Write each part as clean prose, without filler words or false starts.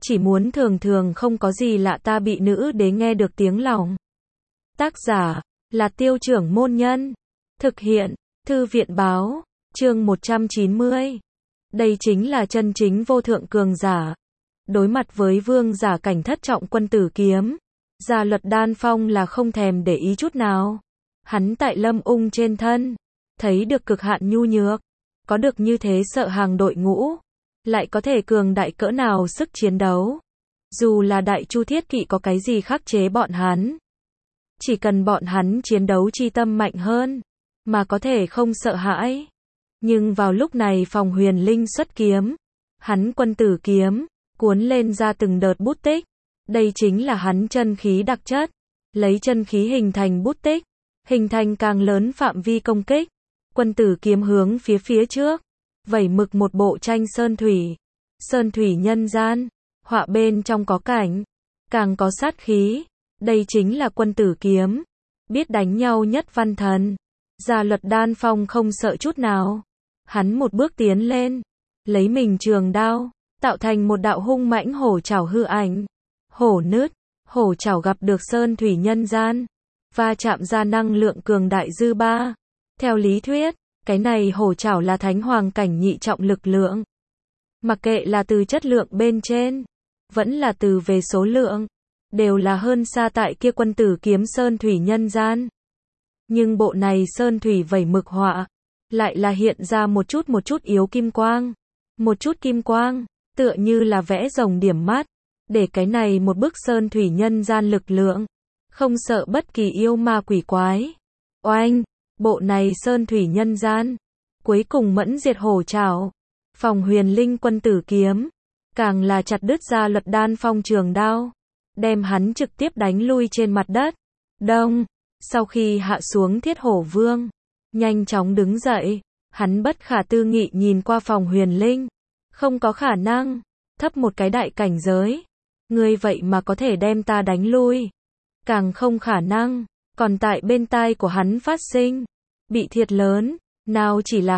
chỉ muốn thường thường không có gì lạ ta bị nữ đế nghe được tiếng lòng. Tác giả là Tiêu Trưởng Môn Nhân. Thực hiện Thư viện Báo. Chương 190. Đây chính là chân chính vô thượng cường giả. Đối mặt với vương giả cảnh thất trọng quân tử kiếm, Gia Luật Đan Phong là không thèm để ý chút nào. Hắn tại Lâm Ung trên thân thấy được cực hạn nhu nhược, có được như thế sợ hàng đội ngũ, lại có thể cường đại cỡ nào sức chiến đấu. Dù là Đại Chu Thiết Kỵ có cái gì khắc chế bọn hắn, chỉ cần bọn hắn chiến đấu chi tâm mạnh hơn, mà có thể không sợ hãi. Nhưng vào lúc này Phòng Huyền Linh xuất kiếm, hắn quân tử kiếm cuốn lên ra từng đợt bút tích. Đây chính là hắn chân khí đặc chất, lấy chân khí hình thành bút tích, hình thành càng lớn phạm vi công kích. Quân tử kiếm hướng phía trước, vẩy mực một bộ tranh sơn thủy nhân gian, họa bên trong có cảnh, càng có sát khí. Đây chính là quân tử kiếm, biết đánh nhau nhất văn thần. Gia Luật Đan Phong không sợ chút nào, hắn một bước tiến lên, lấy mình trường đao, tạo thành một đạo hung mãnh hổ trảo hư ảnh. Hổ nứt, hổ trảo gặp được sơn thủy nhân gian, va chạm ra năng lượng cường đại dư ba. Theo lý thuyết, cái này hổ trảo là thánh hoàng cảnh nhị trọng lực lượng. Mặc kệ là từ chất lượng bên trên, vẫn là từ về số lượng, đều là hơn xa tại kia quân tử kiếm sơn thủy nhân gian. Nhưng bộ này sơn thủy vẩy mực họa, lại là hiện ra một chút yếu kim quang. Một chút kim quang, tựa như là vẽ rồng điểm mắt, để cái này một bức sơn thủy nhân gian lực lượng, không sợ bất kỳ yêu ma quỷ quái. Oanh, bộ này sơn thủy nhân gian, cuối cùng mẫn diệt hổ trảo. Phòng Huyền Linh quân tử kiếm, càng là chặt đứt Gia Luật Đan Phong trường đao, đem hắn trực tiếp đánh lui trên mặt đất. Đông, sau khi hạ xuống Thiết Hổ Vương, nhanh chóng đứng dậy, hắn bất khả tư nghị nhìn qua Phòng Huyền Linh. Không có khả năng, thấp một cái đại cảnh giới, ngươi vậy mà có thể đem ta đánh lui. Càng không khả năng, còn tại bên tai của hắn phát sinh bị thiệt lớn, nào chỉ là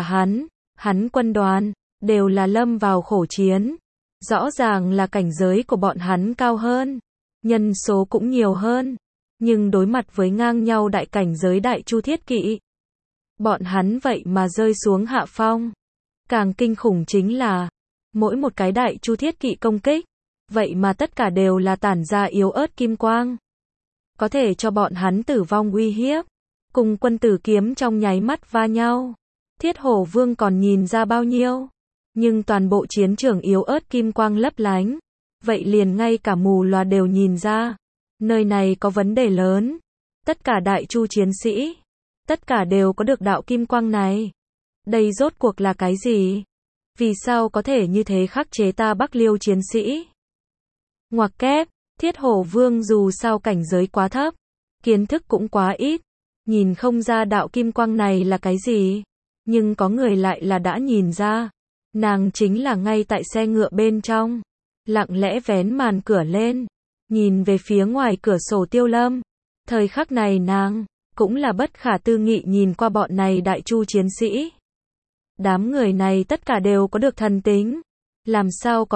hắn quân đoàn đều là lâm vào khổ chiến. Rõ ràng là cảnh giới của bọn hắn cao hơn, nhân số cũng nhiều hơn, nhưng đối mặt với ngang nhau đại cảnh giới Đại Chu Thiết Kỵ, bọn hắn vậy mà rơi xuống hạ phong. Càng kinh khủng chính là, mỗi một cái Đại Chu Thiết Kỵ công kích, vậy mà tất cả đều là tản ra yếu ớt kim quang, có thể cho bọn hắn tử vong uy hiếp. Cùng quân tử kiếm trong nháy mắt va nhau, Thiết Hổ Vương còn nhìn ra bao nhiêu, nhưng toàn bộ chiến trường yếu ớt kim quang lấp lánh, vậy liền ngay cả mù loà đều nhìn ra, nơi này có vấn đề lớn. Tất cả Đại Chu chiến sĩ, tất cả đều có được đạo kim quang này. Đây rốt cuộc là cái gì? Vì sao có thể như thế khắc chế ta Bắc Liêu chiến sĩ? Ngoặc kép, Thiết Hổ Vương dù sao cảnh giới quá thấp, kiến thức cũng quá ít, nhìn không ra đạo kim quang này là cái gì. Nhưng có người lại là đã nhìn ra. Nàng chính là ngay tại xe ngựa bên trong, lặng lẽ vén màn cửa lên, nhìn về phía ngoài cửa sổ Tiêu Lâm. Thời khắc này nàng cũng là bất khả tư nghị nhìn qua bọn này Đại Chu chiến sĩ. Đám người này tất cả đều có được thần tính. Làm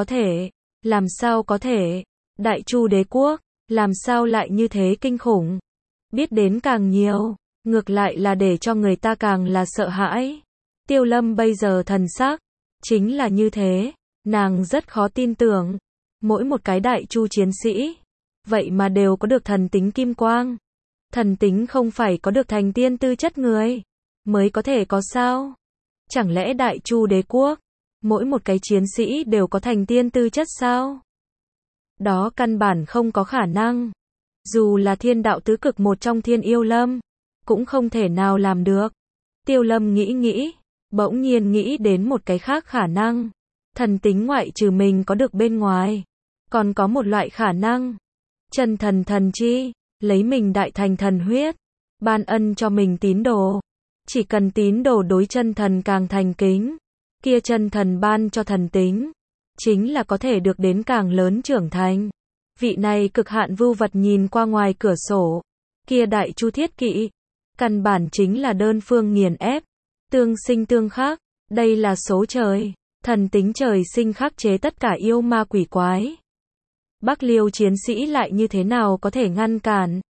sao có thể, Đại Chu đế quốc, làm sao lại như thế kinh khủng. Biết đến càng nhiều, ngược lại là để cho người ta càng là sợ hãi. Tiêu Lâm bây giờ thần sắc chính là như thế, nàng rất khó tin tưởng, mỗi một cái Đại Chu chiến sĩ, vậy mà đều có được thần tính kim quang. Thần tính không phải có được thành tiên tư chất người mới có thể có sao? Chẳng lẽ Đại Chu đế quốc, mỗi một cái chiến sĩ đều có thành tiên tư chất sao? Đó căn bản không có khả năng. Dù là thiên đạo tứ cực một trong Thiên Yêu Lâm, cũng không thể nào làm được. Tiêu Lâm nghĩ, bỗng nhiên nghĩ đến một cái khác khả năng. Thần tính ngoại trừ mình có được bên ngoài, còn có một loại khả năng. Chân thần thần chi, lấy mình đại thành thần huyết, ban ân cho mình tín đồ. Chỉ cần tín đồ đối chân thần càng thành kính, kia chân thần ban cho thần tính, chính là có thể được đến càng lớn trưởng thành. Vị này cực hạn vưu vật nhìn qua ngoài cửa sổ, kia Đại Chu Thiết Kỵ, căn bản chính là đơn phương nghiền ép, tương sinh tương khắc. Đây là số trời, thần tính trời sinh khắc chế tất cả yêu ma quỷ quái. Bắc Liêu chiến sĩ lại như thế nào có thể ngăn cản?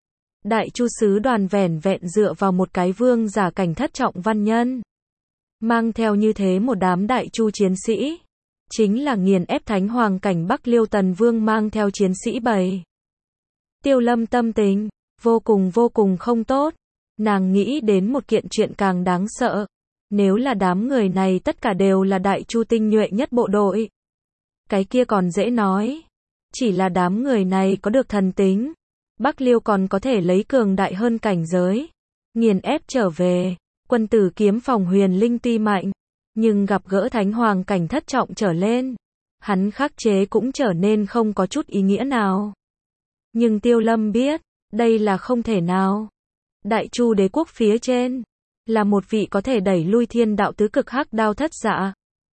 Đại Chu sứ đoàn vẻn vẹn dựa vào một cái vương giả cảnh thất trọng văn nhân, mang theo như thế một đám Đại Chu chiến sĩ, chính là nghiền ép Thánh Hoàng cảnh Bắc Liêu Tần Vương mang theo chiến sĩ bầy. Tiêu Lâm tâm tình vô cùng không tốt, nàng nghĩ đến một kiện chuyện càng đáng sợ. Nếu là đám người này tất cả đều là Đại Chu tinh nhuệ nhất bộ đội, cái kia còn dễ nói. Chỉ là đám người này có được thần tính, Bắc Liêu còn có thể lấy cường đại hơn cảnh giới, nghiền ép trở về. Quân tử kiếm phòng huyền linh tuy mạnh, nhưng gặp gỡ Thánh Hoàng cảnh thất trọng trở lên, hắn khắc chế cũng trở nên không có chút ý nghĩa nào. Nhưng Tiêu Lâm biết, đây là không thể nào. Đại Chu đế quốc phía trên, là một vị có thể đẩy lui thiên đạo tứ cực hắc đao thất dạ.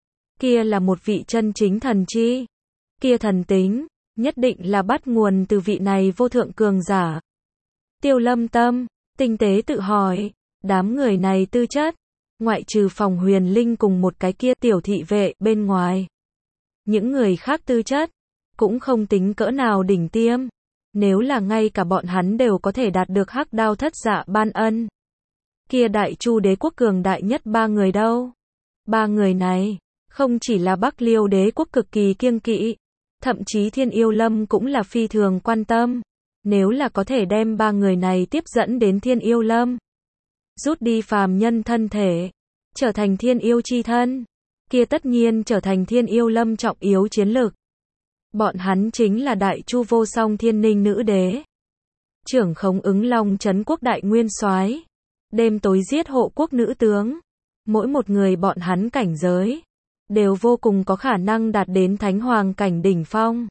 Kia là một vị chân chính thần chi. Kia thần tính, nhất định là bắt nguồn từ vị này vô thượng cường giả. Tiêu Lâm tâm, tinh tế tự hỏi, đám người này tư chất, ngoại trừ phòng huyền linh cùng một cái kia tiểu thị vệ bên ngoài. Những người khác tư chất, cũng không tính cỡ nào đỉnh tiêm. Nếu là ngay cả bọn hắn đều có thể đạt được hắc đao thất dạ ban ân. Kia Đại Chu đế quốc cường đại nhất ba người đâu? Ba người này, không chỉ là Bắc Liêu đế quốc cực kỳ kiêng kỵ, thậm chí Thiên Yêu Lâm cũng là phi thường quan tâm. Nếu là có thể đem ba người này tiếp dẫn đến Thiên Yêu Lâm, rút đi phàm nhân thân thể, trở thành Thiên Yêu chi thân, kia tất nhiên trở thành Thiên Yêu Lâm trọng yếu chiến lược. Bọn hắn chính là Đại Chu vô song Thiên Ninh nữ đế, trưởng khống Ứng Long trấn quốc đại nguyên soái, đêm tối giết hộ quốc nữ tướng. Mỗi một người bọn hắn cảnh giới đều vô cùng có khả năng đạt đến Thánh Hoàng cảnh đỉnh phong.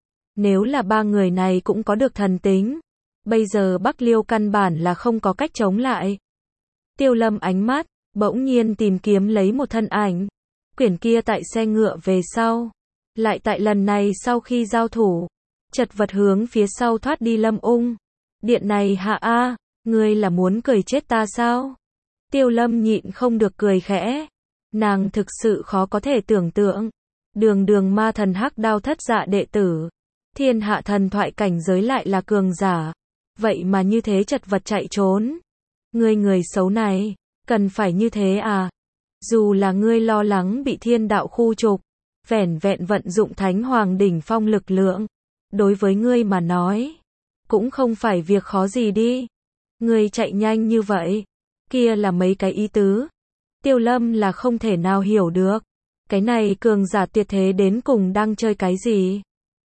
Nếu là ba người này cũng có được thần tính, bây giờ Bắc Liêu căn bản là không có cách chống lại. Tiêu Lâm ánh mắt bỗng nhiên tìm kiếm lấy một thân ảnh. Quyển kia tại xe ngựa về sau, lại tại lần này sau khi giao thủ, chật vật hướng phía sau thoát đi Lâm Ung. Điện này hạ a, ngươi là muốn cười chết ta sao? Tiêu Lâm nhịn không được cười khẽ. Nàng thực sự khó có thể tưởng tượng, đường ma thần hắc đao thất dạ đệ tử, thiên hạ thần thoại cảnh giới lại là cường giả, vậy mà như thế chật vật chạy trốn. Ngươi người xấu này, cần phải như thế à? Dù là ngươi lo lắng bị thiên đạo khu trục, vẻn vẹn vận dụng Thánh Hoàng đỉnh phong lực lượng, đối với ngươi mà nói, cũng không phải việc khó gì đi. Ngươi chạy nhanh như vậy, kia là mấy cái ý tứ. Tiêu Lâm là không thể nào hiểu được, cái này cường giả tuyệt thế đến cùng đang chơi cái gì.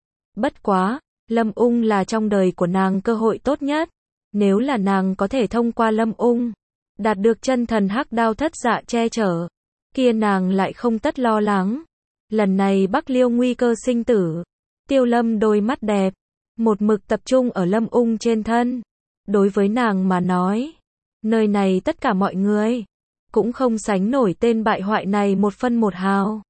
Bất quá, Lâm Ung là trong đời của nàng cơ hội tốt nhất. Nếu là nàng có thể thông qua Lâm Ung, đạt được chân thần hắc đao thất dạ che chở, kia nàng lại không tất lo lắng. Lần này Bắc Liêu nguy cơ sinh tử. Tiêu Lâm đôi mắt đẹp, một mực tập trung ở Lâm Ung trên thân. Đối với nàng mà nói, nơi này tất cả mọi người cũng không sánh nổi tên bại hoại này một phân một hào.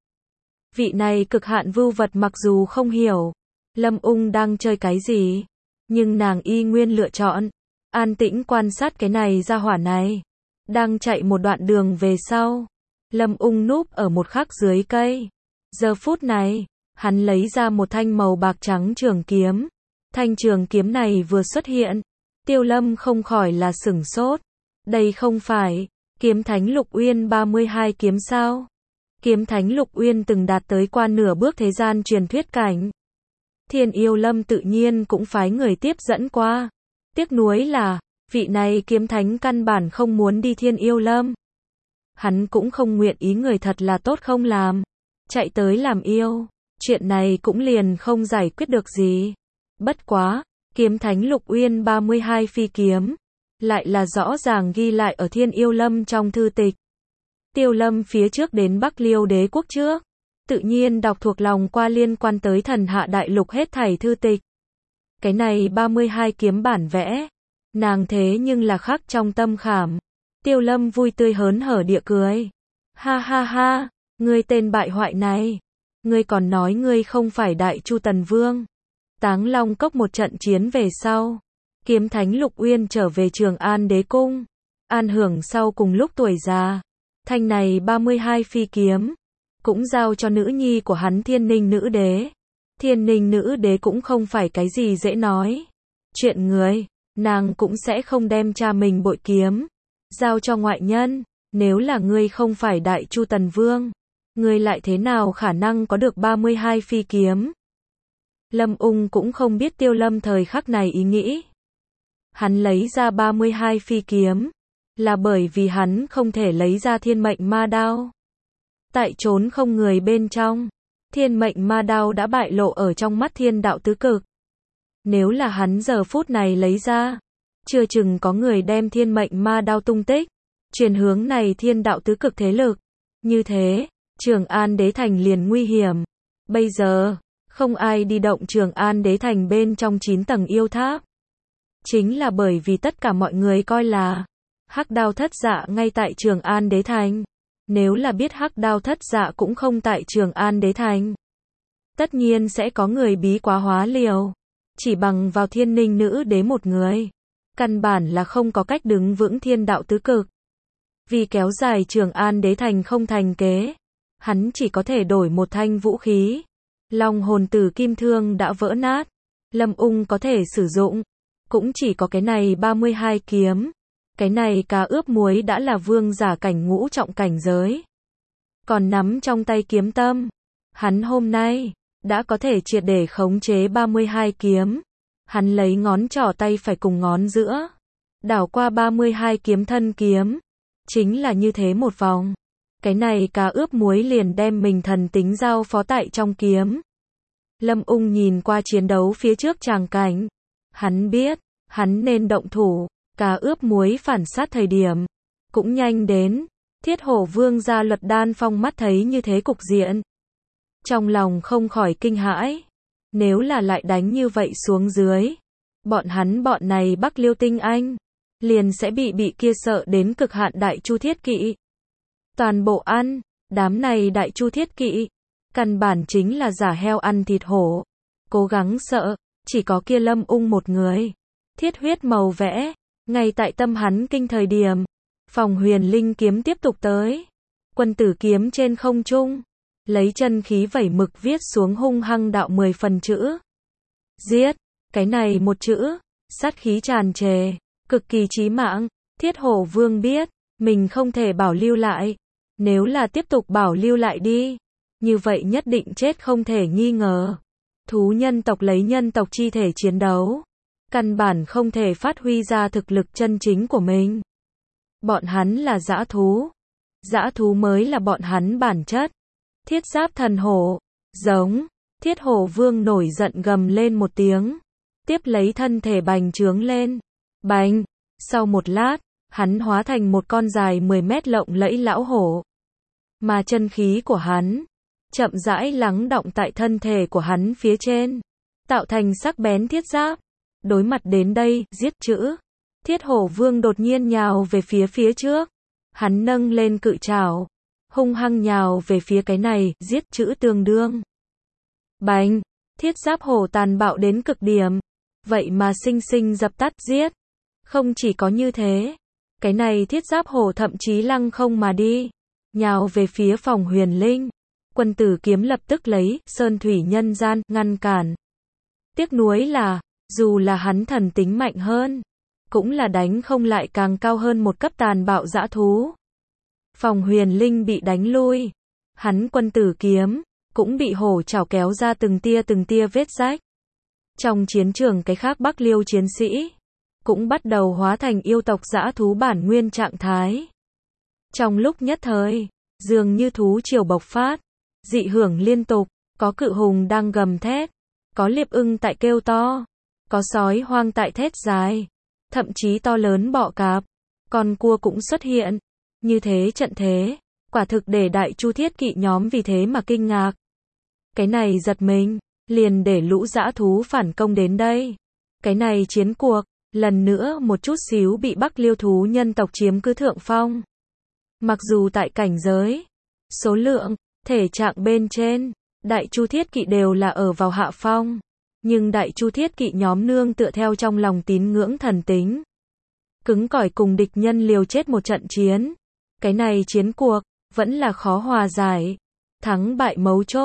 Vị này cực hạn vưu vật mặc dù không hiểu Lâm Ung đang chơi cái gì, nhưng nàng y nguyên lựa chọn an tĩnh quan sát cái này ra hỏa này. Đang chạy một đoạn đường về sau, Lâm Ung núp ở một khắc dưới cây. Giờ phút này, hắn lấy ra một thanh màu bạc trắng trường kiếm. Thanh trường kiếm này vừa xuất hiện, Tiêu Lâm không khỏi là sửng sốt. Đây không phải Kiếm Thánh Lục Uyên 32 kiếm sao? Kiếm Thánh Lục Uyên từng đạt tới qua nửa bước thế gian truyền thuyết cảnh. Thiên Yêu Lâm tự nhiên cũng phái người tiếp dẫn qua. Tiếc nuối là, vị này Kiếm Thánh căn bản không muốn đi Thiên Yêu Lâm. Hắn cũng không nguyện ý người thật là tốt không làm, chạy tới làm yêu, chuyện này cũng liền không giải quyết được gì. Bất quá, Kiếm Thánh Lục Uyên 32 phi kiếm, lại là rõ ràng ghi lại ở Thiên Yêu Lâm trong thư tịch. Tiêu Lâm phía trước đến Bắc Liêu đế quốc trước, tự nhiên đọc thuộc lòng qua liên quan tới thần hạ đại lục hết thảy thư tịch. Cái này 32 kiếm bản vẽ, nàng thế nhưng là khắc trong tâm khảm. Tiêu Lâm vui tươi hớn hở địa cười. Ha ha ha, ngươi tên bại hoại này, ngươi còn nói ngươi không phải Đại Chu Tần Vương. Táng Long Cốc một trận chiến về sau, Kiếm Thánh Lục Uyên trở về Trường An đế cung, an hưởng sau cùng lúc tuổi già. Thanh này 32 phi kiếm, cũng giao cho nữ nhi của hắn Thiên Ninh nữ đế. Thiên Ninh nữ đế cũng không phải cái gì dễ nói. Chuyện người, nàng cũng sẽ không đem cha mình bội kiếm giao cho ngoại nhân. Nếu là ngươi không phải Đại Chu Tần Vương, ngươi lại thế nào khả năng có được 32 phi kiếm? Lâm Ung cũng không biết Tiêu Lâm thời khắc này ý nghĩ. Hắn lấy ra 32 phi kiếm, là bởi vì hắn không thể lấy ra thiên mệnh ma đao. Tại trốn không người bên trong, thiên mệnh ma đao đã bại lộ ở trong mắt thiên đạo tứ cực. Nếu là hắn giờ phút này lấy ra, chưa chừng có người đem thiên mệnh ma đao tung tích, chuyển hướng này thiên đạo tứ cực thế lực. Như thế, Trường An Đế Thành liền nguy hiểm. Bây giờ, không ai đi động Trường An Đế Thành bên trong 9 tầng yêu tháp. Chính là bởi vì tất cả mọi người coi là Hắc Đao Thất Dạ ngay tại Trường An Đế Thành. Nếu là biết Hắc Đao Thất Dạ cũng không tại Trường An Đế Thành, tất nhiên sẽ có người bí quá hóa liều. Chỉ bằng vào Thiên Ninh nữ đế một người, căn bản là không có cách đứng vững thiên đạo tứ cực. Vì kéo dài Trường An Đế Thành không thành kế, hắn chỉ có thể đổi một thanh vũ khí. Long hồn tử kim thương đã vỡ nát, Lâm Ung có thể sử dụng, cũng chỉ có cái này 32 kiếm. Cái này cá ướp muối đã là vương giả cảnh ngũ trọng cảnh giới. Còn nắm trong tay kiếm tâm, hắn hôm nay đã có thể triệt để khống chế 32 kiếm. Hắn lấy ngón trỏ tay phải cùng ngón giữa, đảo qua 32 kiếm thân kiếm. Chính là như thế một vòng. Cái này cá ướp muối liền đem mình thần tính giao phó tại trong kiếm. Lâm Ung nhìn qua chiến đấu phía trước tràng cảnh. Hắn biết, hắn nên động thủ. Cá ướp muối phản sát thời điểm cũng nhanh đến. Thiết Hổ Vương gia Luật Đan Phong mắt thấy như thế cục diện, trong lòng không khỏi kinh hãi. Nếu là lại đánh như vậy xuống dưới, bọn này Bắc Liêu tinh anh liền sẽ bị kia sợ đến cực hạn Đại Chu Thiết Kỵ. Toàn bộ ăn, đám này Đại Chu Thiết Kỵ, căn bản chính là giả heo ăn thịt hổ. Cố gắng sợ, chỉ có kia Lâm Ung một người. Thiết huyết màu vẽ, ngay tại tâm hắn kinh thời điểm, Phòng Huyền Linh kiếm tiếp tục tới. Quân tử kiếm trên không trung, lấy chân khí vẩy mực viết xuống hung hăng đạo 10 phần chữ. Giết, cái này một chữ, sát khí tràn trề, cực kỳ chí mạng. Thiết Hổ Vương biết, mình không thể bảo lưu lại. Nếu là tiếp tục bảo lưu lại đi, như vậy nhất định chết không thể nghi ngờ. Thú nhân tộc lấy nhân tộc chi thể chiến đấu, căn bản không thể phát huy ra thực lực chân chính của mình. Bọn hắn là dã thú mới là bọn hắn bản chất. Thiết giáp thần hổ, giống. Thiết Hổ Vương nổi giận gầm lên một tiếng, tiếp lấy thân thể bành trướng lên. Bành, sau một lát, hắn hóa thành một con dài 10 mét lộng lẫy lão hổ. Mà chân khí của hắn chậm rãi lắng đọng tại thân thể của hắn phía trên, tạo thành sắc bén thiết giáp. Đối mặt đến đây, giết chữ, Thiết Hổ Vương đột nhiên nhào về phía trước. Hắn nâng lên cự trảo, hung hăng nhào về phía cái này, giết chữ tương đương. Bành, thiết giáp hổ tàn bạo đến cực điểm, vậy mà sinh sinh dập tắt giết. Không chỉ có như thế, cái này thiết giáp hổ thậm chí lăng không mà đi, nhào về phía Phòng Huyền Linh. Quân tử kiếm lập tức lấy sơn thủy nhân gian ngăn cản. Tiếc nuối là, dù là hắn thần tính mạnh hơn, cũng là đánh không lại càng cao hơn một cấp tàn bạo dã thú. Phòng Huyền Linh bị đánh lui, hắn quân tử kiếm cũng bị hổ chảo kéo ra từng tia vết rách. Trong chiến trường cái khác Bắc Liêu chiến sĩ cũng bắt đầu hóa thành yêu tộc dã thú bản nguyên trạng thái. Trong lúc nhất thời, dường như thú triều bộc phát, dị hưởng liên tục, có cự hùng đang gầm thét, có liệp ưng tại kêu to, có sói hoang tại thét dài, thậm chí to lớn bọ cạp, con cua cũng xuất hiện. Như thế trận thế, quả thực để Đại Chu Thiết Kỵ nhóm vì thế mà kinh ngạc. Cái này giật mình, liền để lũ dã thú phản công đến đây. Cái này chiến cuộc, lần nữa một chút xíu bị Bắc Liêu thú nhân tộc chiếm cứ thượng phong. Mặc dù tại cảnh giới, số lượng, thể trạng bên trên, Đại Chu Thiết Kỵ đều là ở vào hạ phong. Nhưng Đại Chu Thiết Kỵ nhóm nương tựa theo trong lòng tín ngưỡng thần tính, cứng cỏi cùng địch nhân liều chết một trận chiến. Cái này chiến cuộc, vẫn là khó hòa giải. Thắng bại mấu chốt,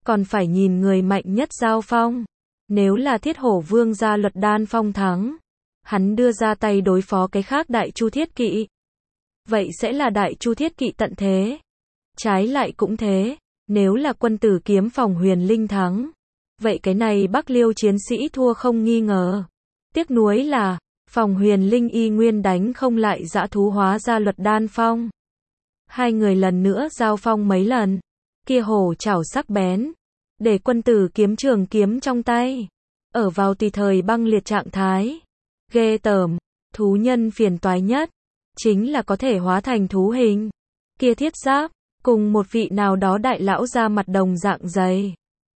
còn phải nhìn người mạnh nhất giao phong. Nếu là Thiết Hổ Vương Gia Luật Đan Phong thắng, hắn đưa ra tay đối phó cái khác Đại Chu Thiết Kỵ. Vậy sẽ là Đại Chu Thiết Kỵ tận thế. Trái lại cũng thế, nếu là Quân Tử Kiếm Phòng Huyền Linh thắng, vậy cái này Bắc Liêu chiến sĩ thua không nghi ngờ. Tiếc nuối là, Phòng Huyền Linh y nguyên đánh không lại dã thú hóa Gia Luật Đan Phong. Hai người lần nữa giao phong mấy lần, kia hổ chảo sắc bén, để Quân Tử Kiếm trường kiếm trong tay, ở vào tùy thời băng liệt trạng thái. Ghê tởm, thú nhân phiền toái nhất, chính là có thể hóa thành thú hình. Kia thiết giáp, cùng một vị nào đó đại lão ra mặt đồng dạng dày.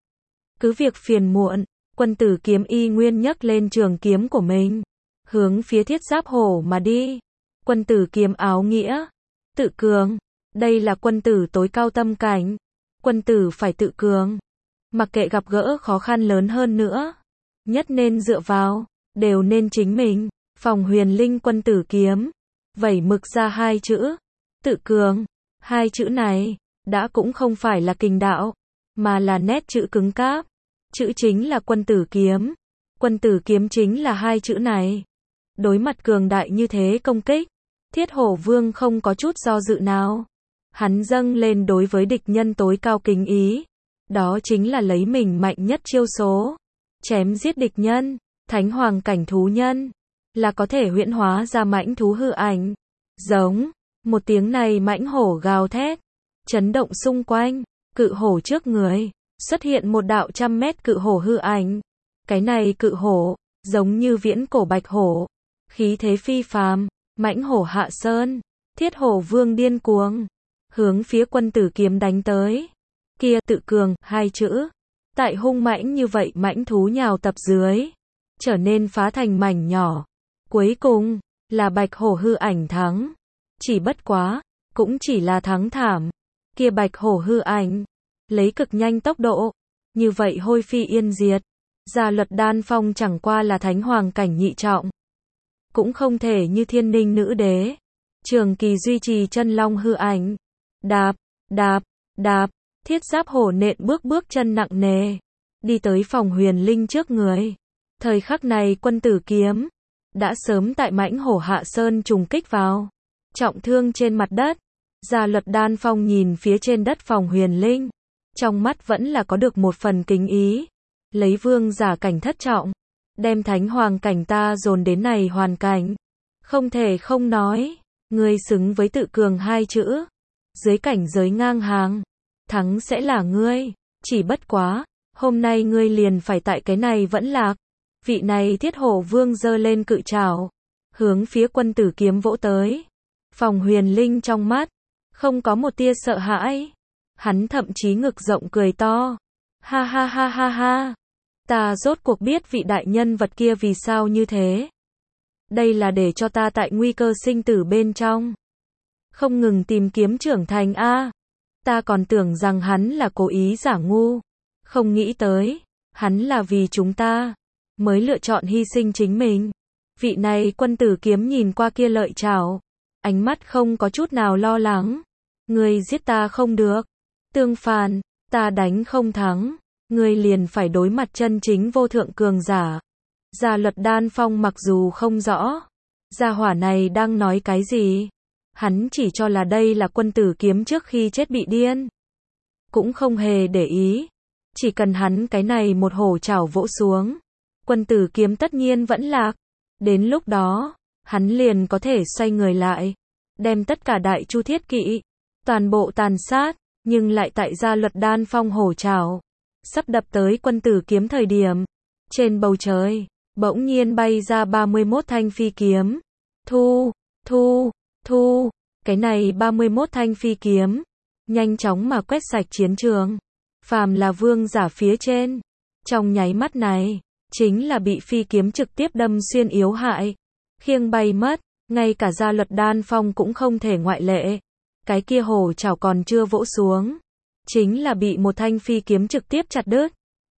Cứ việc phiền muộn, Quân Tử Kiếm y nguyên nhấc lên trường kiếm của mình, hướng phía thiết giáp hổ mà đi. Quân Tử Kiếm áo nghĩa, tự cường, đây là quân tử tối cao tâm cảnh. Quân tử phải tự cường, mặc kệ gặp gỡ khó khăn lớn hơn nữa, nhất nên dựa vào, đều nên chính mình. Phòng Huyền Linh Quân Tử Kiếm, vẩy mực ra hai chữ, tự cường. Hai chữ này, đã cũng không phải là kình đạo, mà là nét chữ cứng cáp. Chữ chính là Quân Tử Kiếm. Quân Tử Kiếm chính là hai chữ này. Đối mặt cường đại như thế công kích, Thiết Hổ Vương không có chút do dự nào. Hắn dâng lên đối với địch nhân tối cao kính ý. Đó chính là lấy mình mạnh nhất chiêu số. Chém giết địch nhân, thánh hoàng cảnh thú nhân, là có thể huyễn hóa ra mãnh thú hư ảnh. Giống, một tiếng này mãnh hổ gào thét, chấn động xung quanh, cự hổ trước người, xuất hiện một đạo 100 mét cự hổ hư ảnh. Cái này cự hổ, giống như viễn cổ bạch hổ, khí thế phi phàm, mãnh hổ hạ sơn. Thiết Hổ Vương điên cuồng, hướng phía Quân Tử Kiếm đánh tới. Kia tự cường, hai chữ, tại hung mãnh như vậy mãnh thú nhào tập dưới, trở nên phá thành mảnh nhỏ. Cuối cùng, là bạch hổ hư ảnh thắng. Chỉ bất quá, cũng chỉ là thắng thảm. Kia bạch hổ hư ảnh, lấy cực nhanh tốc độ, như vậy hôi phi yên diệt. Gia Luật Đan Phong chẳng qua là thánh hoàng cảnh nhị trọng, cũng không thể như Thiên Ninh Nữ Đế, trường kỳ duy trì chân long hư ảnh. Đạp, đạp, đạp, thiết giáp hổ nện bước chân nặng nề, đi tới Phòng Huyền Linh trước người. Thời khắc này Quân Tử Kiếm đã sớm tại mãnh hổ hạ sơn trùng kích vào, trọng thương trên mặt đất. Gia Luật Đan Phong nhìn phía trên đất Phòng Huyền Linh, trong mắt vẫn là có được một phần kính ý. Lấy vương giả cảnh thất trọng, đem thánh hoàng cảnh ta dồn đến này hoàn cảnh, không thể không nói, ngươi xứng với tự cường hai chữ. Dưới cảnh giới ngang hàng, thắng sẽ là ngươi. Chỉ bất quá, hôm nay ngươi liền phải tại cái này vẫn lạc. Vị này Thiết Hổ Vương giơ lên cự trảo, hướng phía Quân Tử Kiếm vỗ tới. Phòng Huyền Linh trong mắt, không có một tia sợ hãi. Hắn thậm chí ngực rộng cười to. Ha ha ha ha ha. Ta rốt cuộc biết vị đại nhân vật kia vì sao như thế. Đây là để cho ta tại nguy cơ sinh tử bên trong, không ngừng tìm kiếm trưởng thành a. Ta còn tưởng rằng hắn là cố ý giả ngu. Không nghĩ tới, hắn là vì chúng ta, mới lựa chọn hy sinh chính mình. Vị này Quân Tử Kiếm nhìn qua kia lợi trảo, ánh mắt không có chút nào lo lắng. Ngươi giết ta không được. Tương phản, ta đánh không thắng, ngươi liền phải đối mặt chân chính vô thượng cường giả. Gia Luật Đan Phong mặc dù không rõ, gia hỏa này đang nói cái gì. Hắn chỉ cho là đây là Quân Tử Kiếm trước khi chết bị điên, cũng không hề để ý. Chỉ cần hắn cái này một hổ chảo vỗ xuống, Quân Tử Kiếm tất nhiên vẫn lạc. Đến lúc đó, hắn liền có thể xoay người lại, đem tất cả Đại Chu Thiết Kỵ toàn bộ tàn sát. Nhưng lại tại Gia Luật Đan Phong hổ chảo sắp đập tới Quân Tử Kiếm thời điểm, trên bầu trời bỗng nhiên bay ra 31 thanh phi kiếm. Thu, thu, thu. Cái này 31 thanh phi kiếm, nhanh chóng mà quét sạch chiến trường. Phàm là vương giả phía trên, trong nháy mắt này, chính là bị phi kiếm trực tiếp đâm xuyên yếu hại, khiêng bay mất. Ngay cả Gia Luật Đan Phong cũng không thể ngoại lệ. Cái kia hổ chảo còn chưa vỗ xuống, chính là bị một thanh phi kiếm trực tiếp chặt đứt.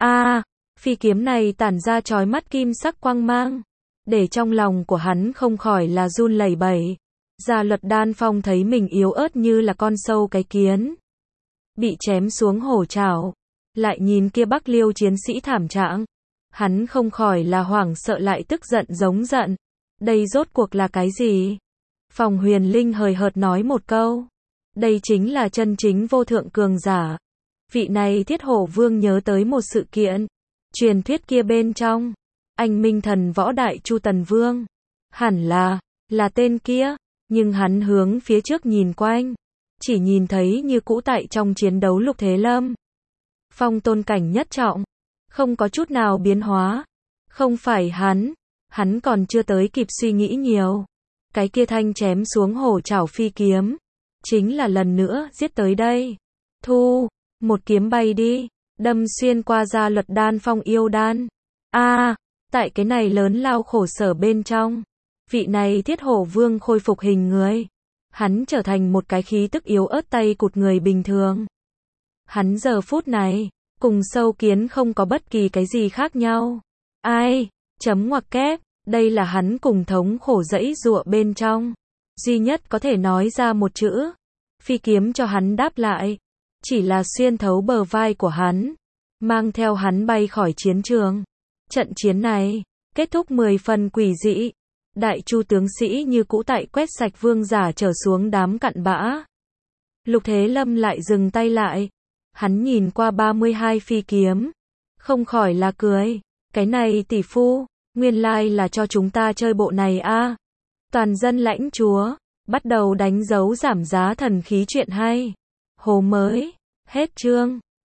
Phi kiếm này tản ra chói mắt kim sắc quang mang, để trong lòng của hắn không khỏi là run lẩy bẩy. Gia Luật Đan Phong thấy mình yếu ớt như là con sâu cái kiến, bị chém xuống hổ chảo, lại nhìn kia Bắc Liêu chiến sĩ thảm trạng. Hắn không khỏi là hoảng sợ lại tức giận giống giận. Đây rốt cuộc là cái gì? Phòng Huyền Linh hời hợt nói một câu. Đây chính là chân chính vô thượng cường giả. Vị này Thiết Hổ Vương nhớ tới một sự kiện. Truyền thuyết kia bên trong. Anh minh thần võ đại Chu Tần Vương. Hẳn là tên kia. Nhưng hắn hướng phía trước nhìn quanh. Chỉ nhìn thấy như cũ tại trong chiến đấu Lục Thế Lâm. Phong tôn cảnh nhất trọng. Không có chút nào biến hóa. Không phải hắn còn chưa tới kịp suy nghĩ nhiều. Cái kia thanh chém xuống hổ trảo phi kiếm. Chính là lần nữa giết tới đây. Thu, một kiếm bay đi. Đâm xuyên qua gia luật đan phong yêu đan. Tại cái này lớn lao khổ sở bên trong. Vị này Thiết Hổ Vương khôi phục hình người. Hắn trở thành một cái khí tức yếu ớt tay cụt người bình thường. Hắn giờ phút này, cùng sâu kiến không có bất kỳ cái gì khác nhau. Chấm ngoặc kép, đây là hắn cùng thống khổ dẫy dụa bên trong. Duy nhất có thể nói ra một chữ. Phi kiếm cho hắn đáp lại. Chỉ là xuyên thấu bờ vai của hắn. Mang theo hắn bay khỏi chiến trường. Trận chiến này, kết thúc 10 phần quỷ dị. Đại Chu tướng sĩ như cũ tại quét sạch vương giả trở xuống đám cặn bã. Lục Thế Lâm lại dừng tay lại. Hắn nhìn qua 32 phi kiếm. Không khỏi là cười. Cái này tỷ phu, nguyên lai là cho chúng ta chơi bộ này a. Toàn dân lãnh chúa, bắt đầu đánh dấu giảm giá thần khí chuyện hay. Hồ mới, hết chương.